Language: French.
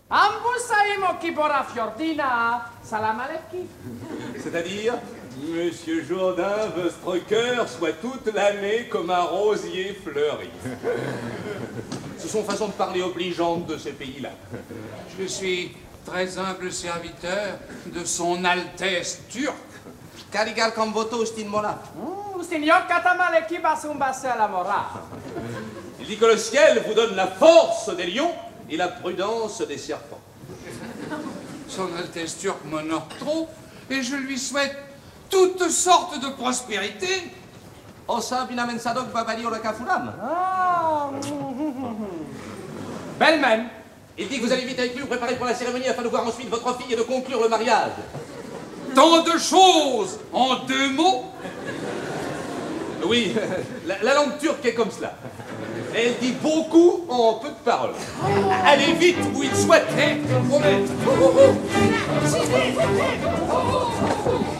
Ambusaimo kibora fiordina, salam aleikum. C'est-à-dire, Monsieur Jourdain Westrecker soit toute l'année comme un rosier fleuri. Ce sont façons de parler obligeantes de ces pays-là. Je suis très humble serviteur de son Altesse turque. Carigal comme voto Stinmola. Signor Katamaleki basumbase à la mora. Il dit que le ciel vous donne la force des lions et la prudence des serpents. Son Altesse turque m'honore trop et je lui souhaite toutes sortes de prospérité. Osa binamensadok babali orakafuram. Bellman. Il dit que vous allez vite avec lui vous préparer pour la cérémonie afin de voir ensuite votre fille et de conclure le mariage. Tant de choses en 2 mots. Oui, la langue turque est comme cela. Elle dit beaucoup en peu de paroles. Allez vite où il souhaite. Eh, je vous promets.